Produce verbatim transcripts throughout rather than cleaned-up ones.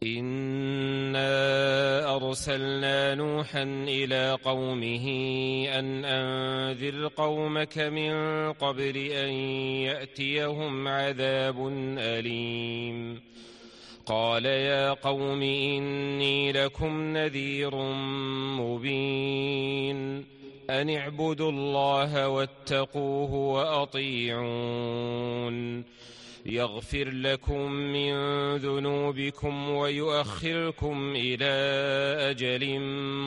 إنا أرسلنا نوحا إلى قومه أن أنذر قومك من قبل أن يأتيهم عذاب أليم. قال يا قوم إني لكم نذير مبين أن اعبدوا الله واتقوه وأطيعون يغفر لكم من ذنوبكم ويؤخركم إلى أجل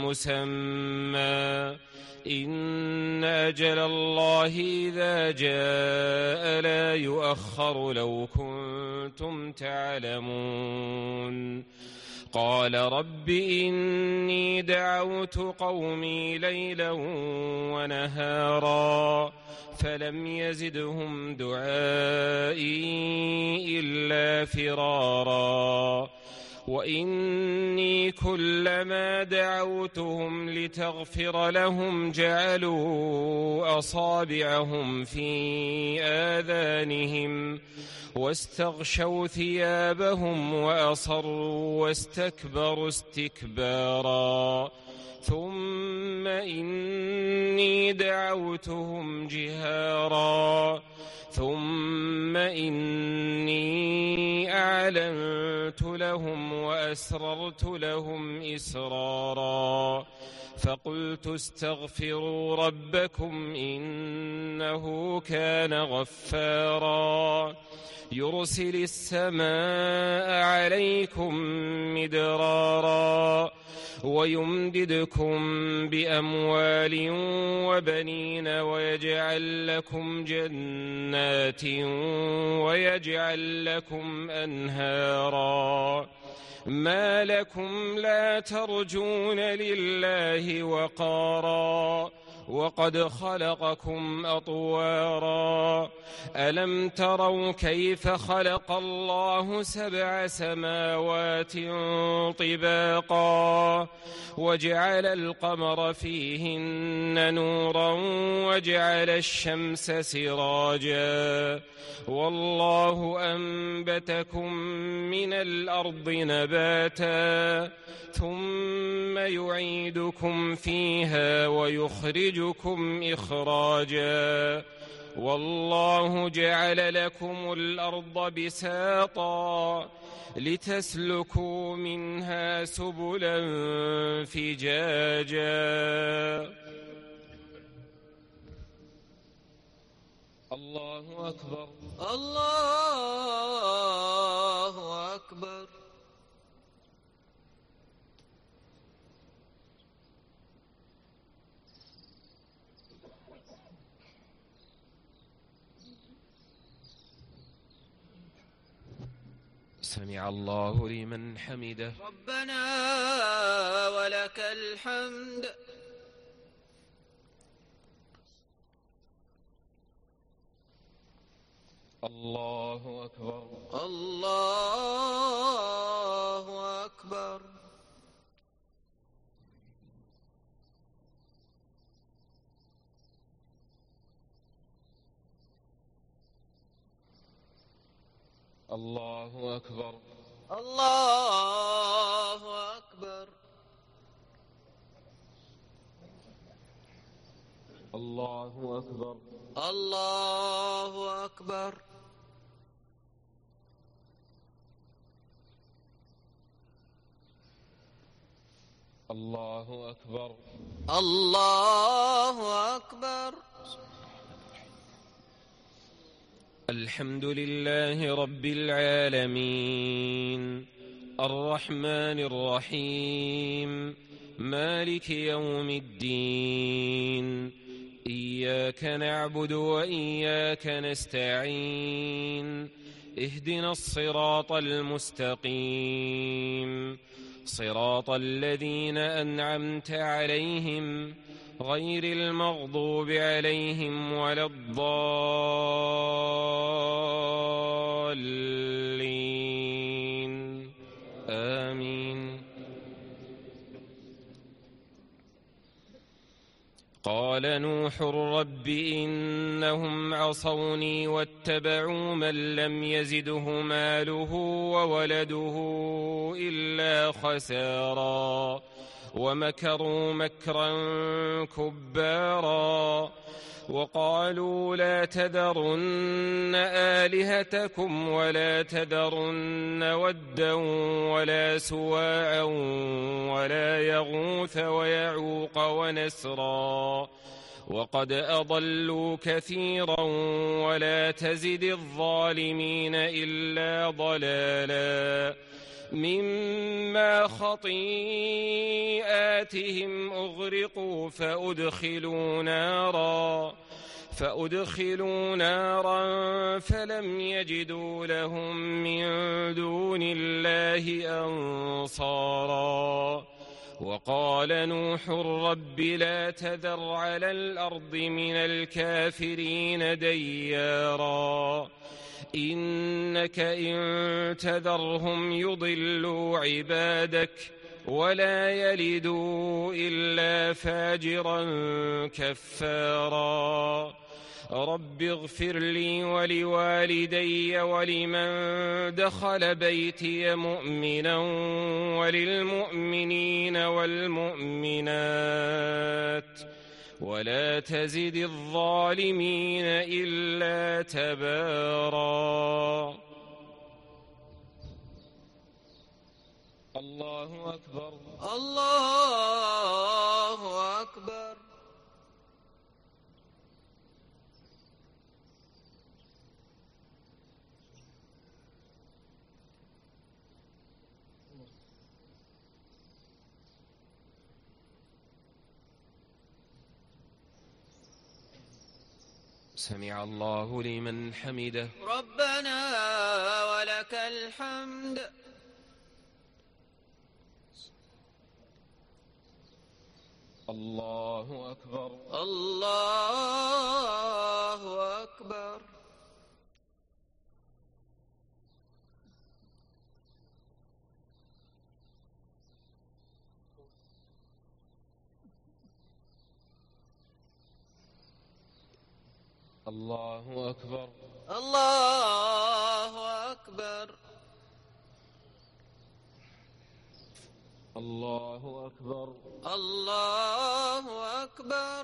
مسمى إن أجل الله إذا جاء لا يؤخر لو كنتم تعلمون. قال رب إني دعوت قومي ليلا ونهارا فلم يزدهم دعائي إلا فرارا وإني كلما دعوتهم لتغفر لهم جعلوا أصابعهم في آذانهم واستغشوا ثيابهم وأصروا واستكبروا استكبارا ثم إني دعوتهم جهارا ثم إني أعلنت لهم وأسررت لهم إسرارا فقلت استغفروا ربكم إنه كان غفارا يرسل السماء عليكم مدرارا ويمددكم بأموال وبنين ويجعل لكم جنات ويجعل لكم أنهارا ما لكم لا ترجون لله وقارا وقد خلقكم أطوارا ألم تروا كيف خلق الله سبع سماوات طباقا وجعل القمر فيهن نورا وجعل الشمس سراجا والله أنبتكم من الأرض نباتا ثم يعيدكم فيها ويخرجكم إخراجا والله جعل لكم الأرض بساطا لتسلكوا منها سبلا فجاجا. الله أكبر الله أكبر. سمع الله لمن حمده. ربنا ولك الحمد. الله أكبر الله أكبر. الله أكبر الله أكبر. الله أكبر الله أكبر. الله أكبر الله أكبر. الحمد لله رب العالمين الرحمن الرحيم مالك يوم الدين إياك نعبد وإياك نستعين اهدنا الصراط المستقيم صراط الذين أنعمت عليهم غير المغضوب عليهم ولا الضالين آمين. قال نوح رب إنهم عصوني واتبعوا من لم يزده ماله وولده إلا خسارا ومكروا مكرا كبارا وقالوا لا تذرن آلهتكم ولا تذرن ودا ولا سواعا ولا يغوث ويعوق ونسرا وقد أضلوا كثيرا ولا تزد الظالمين إلا ضلالا مما خطيئاتهم أغرقوا فأدخلوا نارا فأدخلوا نارا فلم يجدوا لهم من دون الله أنصارا وقال نوح رب لا تذر على الأرض من الكافرين ديارا إنك إن تذرهم يضلوا عبادك ولا يلدوا إلا فاجرا كفارا رب اغفر لي ولوالدي ولمن دخل بيتي مؤمنا وللمؤمنين والمؤمنات ولا تزد الظالمين إلا تبارا الله أكبر الله أكبر. سمع الله لمن حمده ربنا ولك الحمد. الله أكبر الله أكبر. الله أكبر الله أكبر. الله أكبر الله أكبر.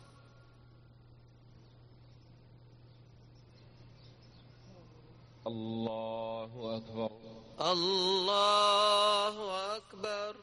الله أكبر الله أكبر.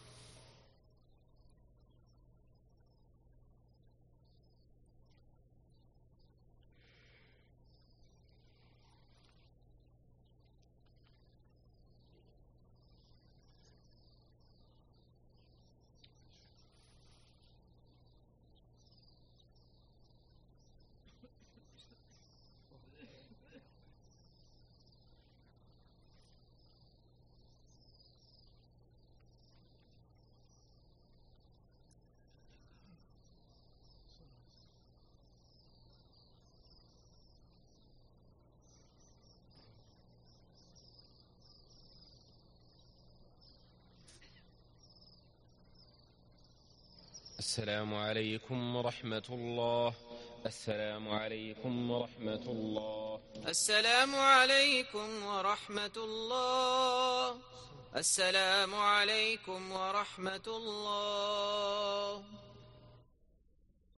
السلام عليكم ورحمة الله. السلام عليكم ورحمة الله. السلام عليكم ورحمة الله. السلام عليكم ورحمة الله.